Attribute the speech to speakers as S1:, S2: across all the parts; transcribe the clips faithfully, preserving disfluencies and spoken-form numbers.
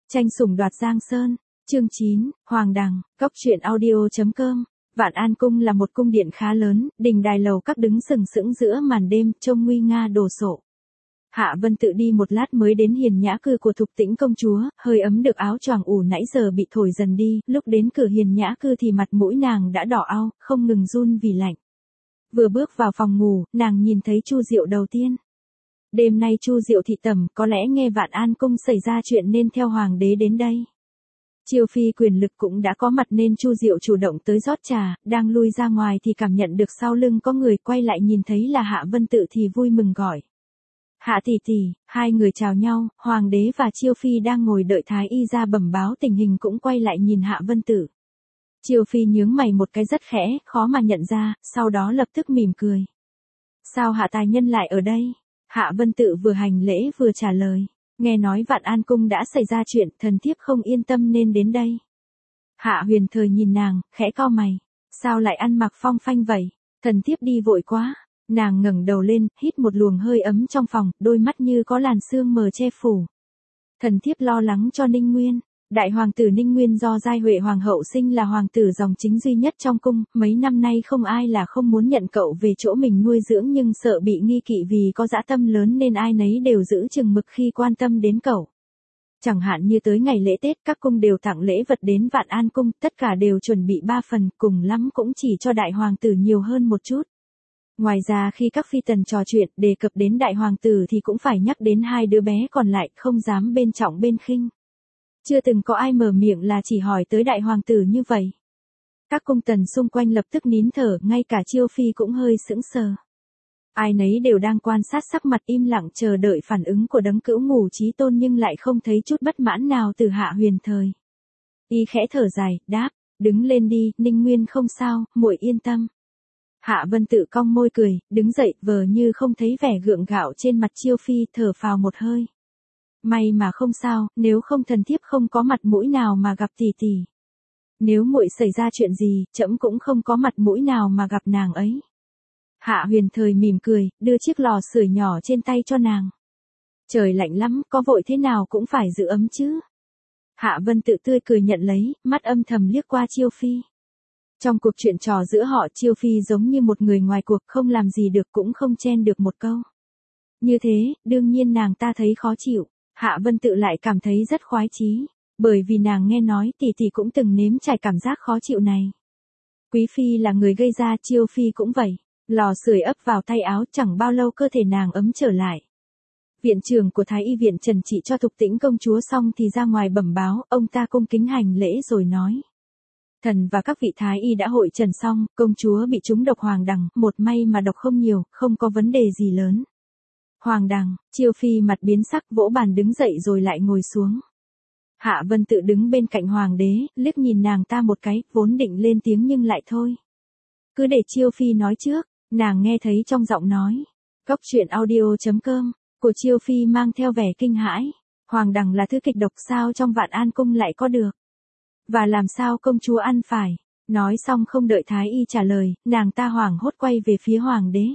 S1: Tranh sủng đoạt Giang Sơn, chương chín, Hoàng Đằng, Cốc truyện audio.com. Vạn An Cung là một cung điện khá lớn, đình đài lầu các đứng sừng sững giữa màn đêm, trông nguy nga đồ sộ. Hạ Vân Tự đi một lát mới đến hiền nhã cư của Thục Tĩnh công chúa, hơi ấm được áo choàng ủ nãy giờ bị thổi dần đi, lúc đến cửa hiền nhã cư thì mặt mũi nàng đã đỏ au, không ngừng run vì lạnh. Vừa bước vào phòng ngủ, nàng nhìn thấy Chu Diệu đầu tiên. Đêm nay Chu Diệu thị tẩm, có lẽ nghe Vạn An Cung xảy ra chuyện nên theo hoàng đế đến đây. Chiêu phi quyền lực cũng đã có mặt nên Chu Diệu chủ động tới rót trà, đang lui ra ngoài thì cảm nhận được sau lưng có người, quay lại nhìn thấy là Hạ Vân Tự thì vui mừng gọi. Hạ tỷ tỷ, hai người chào nhau, hoàng đế và Chiêu phi đang ngồi đợi thái y ra bẩm báo tình hình cũng quay lại nhìn Hạ Vân Tự. Chiêu phi nhướng mày một cái rất khẽ, khó mà nhận ra, sau đó lập tức mỉm cười. Sao Hạ tài nhân lại ở đây? Hạ Vân Tự vừa hành lễ vừa trả lời. Nghe nói Vạn An Cung đã xảy ra chuyện, thần thiếp không yên tâm nên đến đây. Hạ Huyền Thời nhìn nàng, khẽ cau mày. Sao lại ăn mặc phong phanh vậy? Thần thiếp đi vội quá. Nàng ngẩng đầu lên, hít một luồng hơi ấm trong phòng, đôi mắt như có làn sương mờ che phủ. Thần thiếp lo lắng cho Ninh Nguyên. Đại hoàng tử Ninh Nguyên do Giai Huệ hoàng hậu sinh là hoàng tử dòng chính duy nhất trong cung, mấy năm nay không ai là không muốn nhận cậu về chỗ mình nuôi dưỡng nhưng sợ bị nghi kỵ vì có dã tâm lớn nên ai nấy đều giữ chừng mực khi quan tâm đến cậu. Chẳng hạn như tới ngày lễ Tết các cung đều tặng lễ vật đến Vạn An Cung, tất cả đều chuẩn bị ba phần, cùng lắm cũng chỉ cho đại hoàng tử nhiều hơn một chút. Ngoài ra khi các phi tần trò chuyện đề cập đến đại hoàng tử thì cũng phải nhắc đến hai đứa bé còn lại, không dám bên trọng bên khinh. Chưa từng có ai mở miệng là chỉ hỏi tới đại hoàng tử như vậy. Các cung tần xung quanh lập tức nín thở, ngay cả Chiêu phi cũng hơi sững sờ. Ai nấy đều đang quan sát sắc mặt im lặng chờ đợi phản ứng của đấng cữu ngủ chí tôn nhưng lại không thấy chút bất mãn nào từ Hạ Huyền Thời. Y khẽ thở dài, đáp, đứng lên đi, Ninh Nguyên không sao, muội yên tâm. Hạ Vân Tự cong môi cười, đứng dậy, vờ như không thấy vẻ gượng gạo trên mặt Chiêu phi, thở phào một hơi. May mà không sao, nếu không thần thiếp không có mặt mũi nào mà gặp tỷ tỷ. Nếu muội xảy ra chuyện gì, trẫm cũng không có mặt mũi nào mà gặp nàng ấy. Hạ Huyền Thời mỉm cười, đưa chiếc lò sưởi nhỏ trên tay cho nàng. Trời lạnh lắm, có vội thế nào cũng phải giữ ấm chứ. Hạ Vân Tự tươi cười nhận lấy, mắt âm thầm liếc qua Chiêu phi. Trong cuộc chuyện trò giữa họ, Chiêu phi giống như một người ngoài cuộc, không làm gì được cũng không chen được một câu. Như thế, đương nhiên nàng ta thấy khó chịu. Hạ Vân Tự lại cảm thấy rất khoái chí, bởi vì nàng nghe nói tỷ tỷ cũng từng nếm trải cảm giác khó chịu này. Quý phi là người gây ra, Chiêu phi cũng vậy. Lò sưởi ấp vào tay áo, chẳng bao lâu cơ thể nàng ấm trở lại. Viện trưởng của Thái y viện trần trị cho Thục Tĩnh công chúa xong thì ra ngoài bẩm báo, ông ta cung kính hành lễ rồi nói. Thần và các vị Thái y đã hội trần xong, công chúa bị trúng độc hoàng đằng, một may mà độc không nhiều, không có vấn đề gì lớn. Hoàng đằng, Chiêu phi mặt biến sắc vỗ bàn đứng dậy rồi lại ngồi xuống. Hạ Vân Tự đứng bên cạnh hoàng đế, liếc nhìn nàng ta một cái, vốn định lên tiếng nhưng lại thôi. Cứ để Chiêu phi nói trước, nàng nghe thấy trong giọng nói. Cốc truyện audio.com, của Chiêu phi mang theo vẻ kinh hãi. Hoàng đằng là thứ kịch độc sao trong Vạn An Cung lại có được? Và làm sao công chúa ăn phải? Nói xong không đợi Thái y trả lời, nàng ta hoảng hốt quay về phía hoàng đế.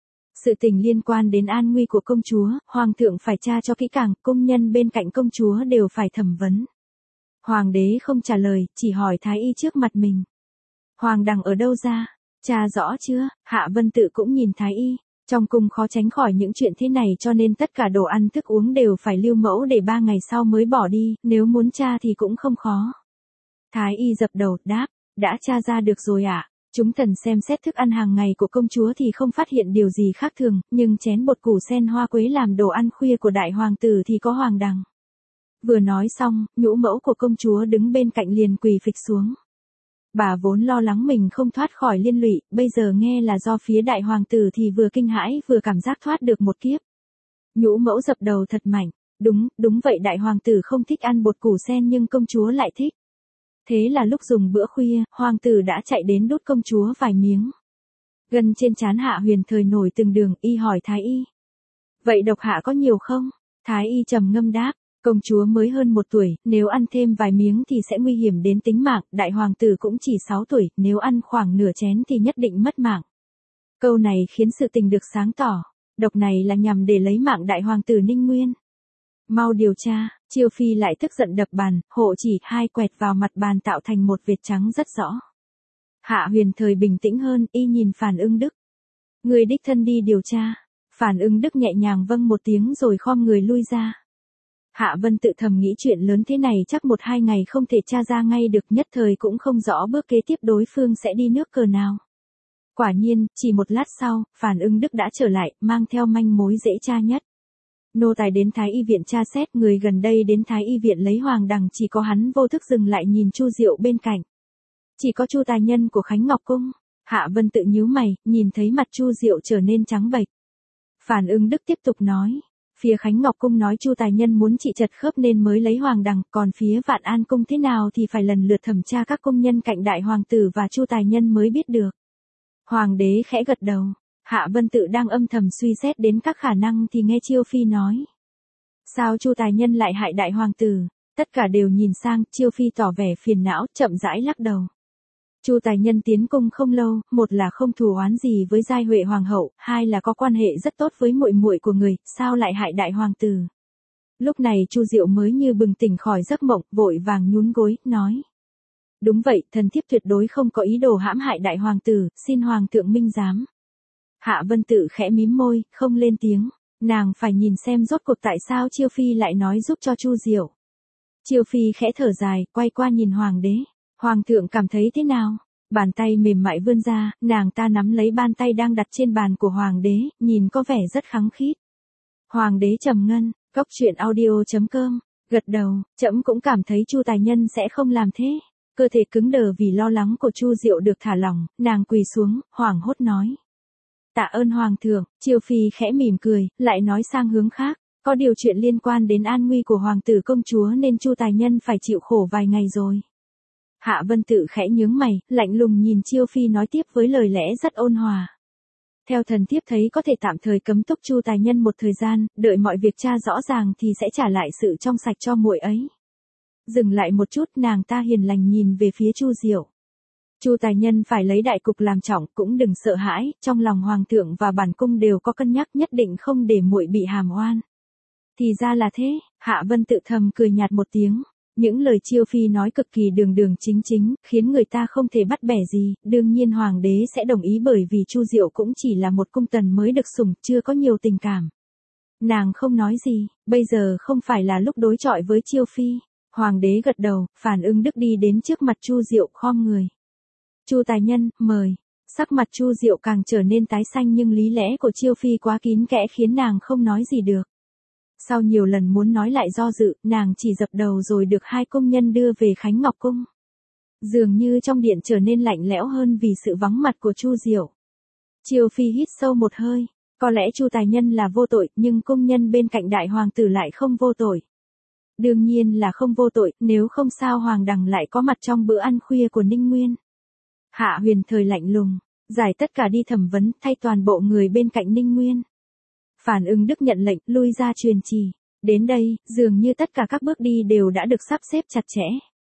S1: Sự tình liên quan đến an nguy của công chúa, hoàng thượng phải tra cho kỹ càng, cung nhân bên cạnh công chúa đều phải thẩm vấn. Hoàng đế không trả lời, chỉ hỏi Thái y trước mặt mình. Hoàng đằng ở đâu ra? Tra rõ chưa? Hạ Vân Tự cũng nhìn Thái y. Trong cung khó tránh khỏi những chuyện thế này cho nên tất cả đồ ăn thức uống đều phải lưu mẫu để ba ngày sau mới bỏ đi, nếu muốn tra thì cũng không khó. Thái y dập đầu, đáp, đã tra ra được rồi ạ. À? Chúng thần xem xét thức ăn hàng ngày của công chúa thì không phát hiện điều gì khác thường, nhưng chén bột củ sen hoa quế làm đồ ăn khuya của đại hoàng tử thì có hoàng đằng. Vừa nói xong, nhũ mẫu của công chúa đứng bên cạnh liền quỳ phịch xuống. Bà vốn lo lắng mình không thoát khỏi liên lụy, bây giờ nghe là do phía đại hoàng tử thì vừa kinh hãi vừa cảm giác thoát được một kiếp. Nhũ mẫu dập đầu thật mạnh, đúng, đúng vậy đại hoàng tử không thích ăn bột củ sen nhưng công chúa lại thích. Thế là lúc dùng bữa khuya, hoàng tử đã chạy đến đút công chúa vài miếng. Gân trên trán Hạ Huyền Thời nổi từng đường, y hỏi Thái y. Vậy độc hạ có nhiều không? Thái y trầm ngâm đáp, công chúa mới hơn một tuổi, nếu ăn thêm vài miếng thì sẽ nguy hiểm đến tính mạng, đại hoàng tử cũng chỉ sáu tuổi, nếu ăn khoảng nửa chén thì nhất định mất mạng. Câu này khiến sự tình được sáng tỏ, độc này là nhằm để lấy mạng đại hoàng tử Ninh Nguyên. Mau điều tra, Chiêu Phi lại tức giận đập bàn, hộ chỉ hai quẹt vào mặt bàn tạo thành một vệt trắng rất rõ. Hạ Huyền Thời bình tĩnh hơn, y nhìn Phản Ưng Đức. Người đích thân đi điều tra. Phản Ưng Đức nhẹ nhàng vâng một tiếng rồi khom người lui ra. Hạ Vân tự thầm nghĩ chuyện lớn thế này chắc một hai ngày không thể tra ra ngay được, nhất thời cũng không rõ bước kế tiếp đối phương sẽ đi nước cờ nào. Quả nhiên, chỉ một lát sau, Phản Ưng Đức đã trở lại, mang theo manh mối dễ tra nhất. Nô tài đến Thái Y viện tra xét, người gần đây đến Thái Y viện lấy hoàng đằng chỉ có hắn, vô thức dừng lại nhìn Chu Diệu bên cạnh. Chỉ có Chu tài nhân của Khánh Ngọc Cung. Hạ Vân tự nhíu mày, nhìn thấy mặt Chu Diệu trở nên trắng bệch. Phản Ưng Đức tiếp tục nói, phía Khánh Ngọc Cung nói Chu tài nhân muốn trị chật khớp nên mới lấy hoàng đằng, còn phía Vạn An Cung thế nào thì phải lần lượt thẩm tra các cung nhân cạnh đại hoàng tử và Chu tài nhân mới biết được. Hoàng đế khẽ gật đầu. Hạ Vân tự đang âm thầm suy xét đến các khả năng thì nghe Chiêu Phi nói. Sao Chu tài nhân lại hại đại hoàng tử? Tất cả đều nhìn sang, Chiêu Phi tỏ vẻ phiền não, chậm rãi lắc đầu. Chu tài nhân tiến cung không lâu, một là không thù oán gì với Giai Huệ hoàng hậu, hai là có quan hệ rất tốt với muội muội của người, sao lại hại đại hoàng tử? Lúc này Chu Diệu mới như bừng tỉnh khỏi giấc mộng, vội vàng nhún gối, nói. Đúng vậy, thần thiếp tuyệt đối không có ý đồ hãm hại đại hoàng tử, xin hoàng thượng minh giám. Hạ Vân tự khẽ mím môi, không lên tiếng, nàng phải nhìn xem rốt cuộc tại sao Chiêu Phi lại nói giúp cho Chu Diệu. Chiêu Phi khẽ thở dài, quay qua nhìn hoàng đế. Hoàng thượng cảm thấy thế nào? Bàn tay mềm mại vươn ra, nàng ta nắm lấy bàn tay đang đặt trên bàn của hoàng đế, nhìn có vẻ rất khăng khít. Hoàng đế trầm ngâm, cốc truyện audio chấm com, gật đầu, trẫm cũng cảm thấy Chu tài nhân sẽ không làm thế. Cơ thể cứng đờ vì lo lắng của Chu Diệu được thả lỏng, nàng quỳ xuống, hoảng hốt nói. Tạ ơn hoàng thượng. Chiêu Phi khẽ mỉm cười, lại nói sang hướng khác, có điều chuyện liên quan đến an nguy của hoàng tử công chúa nên Chu tài nhân phải chịu khổ vài ngày rồi. Hạ Vân tự khẽ nhướng mày, lạnh lùng nhìn Chiêu Phi nói tiếp với lời lẽ rất ôn hòa. Theo thần thiếp thấy có thể tạm thời cấm túc Chu tài nhân một thời gian, đợi mọi việc tra rõ ràng thì sẽ trả lại sự trong sạch cho muội ấy. Dừng lại một chút, nàng ta hiền lành nhìn về phía Chu Diệu. Chu tài nhân phải lấy đại cục làm trọng, cũng đừng sợ hãi, trong lòng hoàng thượng và bản cung đều có cân nhắc, nhất định không để muội bị hàm oan. Thì ra là thế. Hạ Vân tự thầm cười nhạt một tiếng. Những lời Chiêu Phi nói cực kỳ đường đường chính chính, khiến người ta không thể bắt bẻ gì, đương nhiên hoàng đế sẽ đồng ý bởi vì Chu Diệu cũng chỉ là một cung tần mới được sủng, chưa có nhiều tình cảm. Nàng không nói gì, bây giờ không phải là lúc đối chọi với Chiêu Phi. Hoàng đế gật đầu, Phản Ưng Đức đi đến trước mặt Chu Diệu khom người. Chu tài nhân, mời. Sắc mặt Chu Diệu càng trở nên tái xanh nhưng lý lẽ của Chiêu Phi quá kín kẽ khiến nàng không nói gì được. Sau nhiều lần muốn nói lại do dự, nàng chỉ dập đầu rồi được hai công nhân đưa về Khánh Ngọc Cung. Dường như trong điện trở nên lạnh lẽo hơn vì sự vắng mặt của Chu Diệu. Chiêu Phi hít sâu một hơi, có lẽ Chu tài nhân là vô tội, nhưng công nhân bên cạnh đại hoàng tử lại không vô tội. Đương nhiên là không vô tội, nếu không sao hoàng đằng lại có mặt trong bữa ăn khuya của Ninh Nguyên. Hạ Huyền Thời lạnh lùng, giải tất cả đi thẩm vấn, thay toàn bộ người bên cạnh Ninh Nguyên. Phản Ưng Đức nhận lệnh, lui ra truyền chỉ. Đến đây, dường như tất cả các bước đi đều đã được sắp xếp chặt chẽ.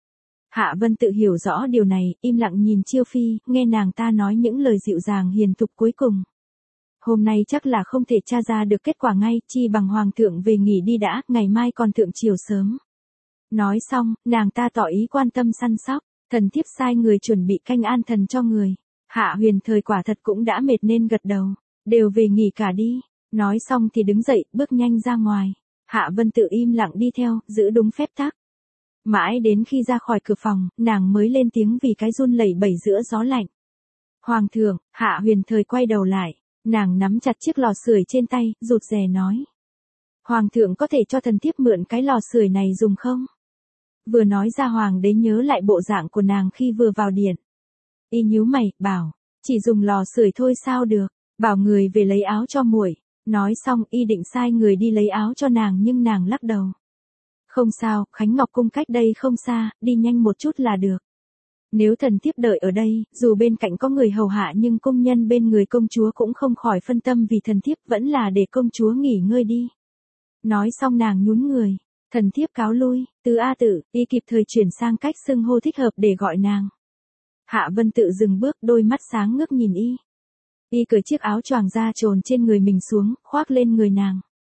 S1: Hạ Vân tự hiểu rõ điều này, im lặng nhìn Chiêu Phi, nghe nàng ta nói những lời dịu dàng hiền thục cuối cùng. Hôm nay chắc là không thể tra ra được kết quả ngay, chi bằng hoàng thượng về nghỉ đi đã, ngày mai còn thượng chiều sớm. Nói xong, nàng ta tỏ ý quan tâm săn sóc, thần thiếp sai người chuẩn bị canh an thần cho người. Hạ Huyền Thời quả thật cũng đã mệt nên gật đầu, đều về nghỉ cả đi. Nói xong thì đứng dậy, bước nhanh ra ngoài. Hạ Vân tự im lặng đi theo, giữ đúng phép tắc. Mãi đến khi ra khỏi cửa phòng, nàng mới lên tiếng vì cái run lẩy bẩy giữa gió lạnh. Hoàng thượng. Hạ Huyền Thời quay đầu lại, nàng nắm chặt chiếc lò sưởi trên tay, rụt rè nói. Hoàng thượng có thể cho thần thiếp mượn cái lò sưởi này dùng không? Vừa nói ra hoàng đế nhớ lại bộ dạng của nàng khi vừa vào điện. Y nhíu mày, bảo, chỉ dùng lò sưởi thôi sao được, bảo người về lấy áo cho muội. Nói xong y định sai người đi lấy áo cho nàng nhưng nàng lắc đầu. Không sao, Khánh Ngọc Cung cách đây không xa, đi nhanh một chút là được. Nếu thần thiếp đợi ở đây, dù bên cạnh có người hầu hạ nhưng công nhân bên người công chúa cũng không khỏi phân tâm vì thần thiếp vẫn là để công chúa nghỉ ngơi đi. Nói xong nàng nhún người, thần thiếp cáo lui, Tứ A Tử, y kịp thời chuyển sang cách xưng hô thích hợp để gọi nàng. Hạ Vân tự dừng bước, đôi mắt sáng ngước nhìn y. Y cởi chiếc áo choàng da trồn trên người mình xuống, khoác lên người nàng.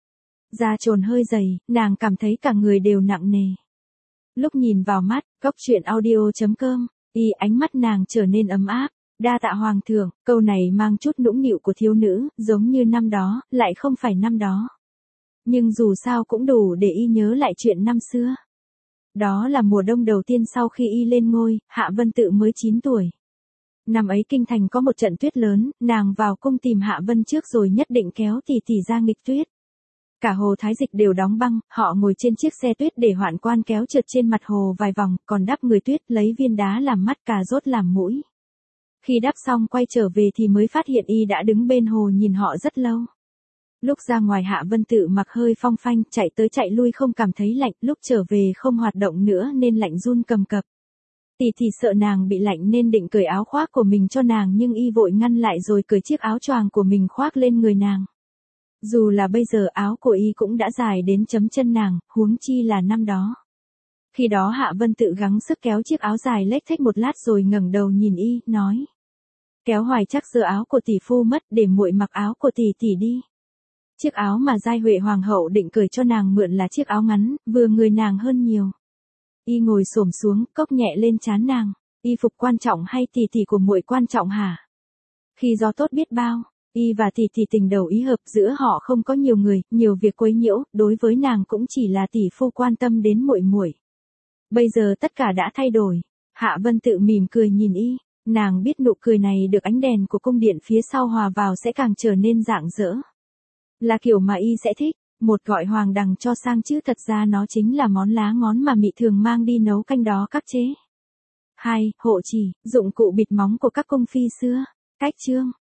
S1: Da trồn hơi dày, nàng cảm thấy cả người đều nặng nề. Lúc nhìn vào mắt, cốc truyện audio.com, y ánh mắt nàng trở nên ấm áp. Đa tạ hoàng thượng, câu này mang chút nũng nịu của thiếu nữ, giống như năm đó, lại không phải năm đó. Nhưng dù sao cũng đủ để y nhớ lại chuyện năm xưa. Đó là mùa đông đầu tiên sau khi y lên ngôi, Hạ Vân Tự mới chín tuổi. Năm ấy kinh thành có một trận tuyết lớn, nàng vào cung tìm Hạ Vân trước rồi nhất định kéo tỷ tỷ ra nghịch tuyết. Cả hồ Thái Dịch đều đóng băng, họ ngồi trên chiếc xe tuyết để hoạn quan kéo trượt trên mặt hồ vài vòng, còn đắp người tuyết lấy viên đá làm mắt, cà rốt làm mũi. Khi đắp xong quay trở về thì mới phát hiện y đã đứng bên hồ nhìn họ rất lâu. Lúc ra ngoài Hạ Vân Tự mặc hơi phong phanh, chạy tới chạy lui không cảm thấy lạnh, lúc trở về không hoạt động nữa nên lạnh run cầm cập. Tỷ tỷ sợ nàng bị lạnh nên định cởi áo khoác của mình cho nàng nhưng y vội ngăn lại rồi cởi chiếc áo choàng của mình khoác lên người nàng. Dù là bây giờ áo của y cũng đã dài đến chấm chân nàng, huống chi là năm đó. Khi đó Hạ Vân Tự gắng sức kéo chiếc áo dài lếch thếch một lát rồi ngẩng đầu nhìn y, nói. Kéo hoài chắc giờ áo của tỷ phu mất, để muội mặc áo của tỷ tỷ đi. Chiếc áo mà Giai Huệ Hoàng hậu định cởi cho nàng mượn là chiếc áo ngắn, vừa người nàng hơn nhiều. Y ngồi xổm xuống, cốc nhẹ lên trán nàng. Y phục quan trọng hay tỷ tỷ của muội quan trọng hả? Khi gió tốt biết bao, y và tỷ tỷ tình đầu ý hợp, giữa họ không có nhiều người, nhiều việc quấy nhiễu, đối với nàng cũng chỉ là tỷ phu quan tâm đến muội muội. Bây giờ tất cả đã thay đổi. Hạ Vân Tự mỉm cười nhìn y, nàng biết nụ cười này được ánh đèn của cung điện phía sau hòa vào sẽ càng trở nên rạng rỡ. Là kiểu mà y sẽ thích. Một gọi hoàng đằng cho sang chứ thật ra nó chính là món lá ngón mà mị thường mang đi nấu canh đó các chế. Hai, hộ chỉ, dụng cụ bịt móng của các cung phi xưa. Cách chương.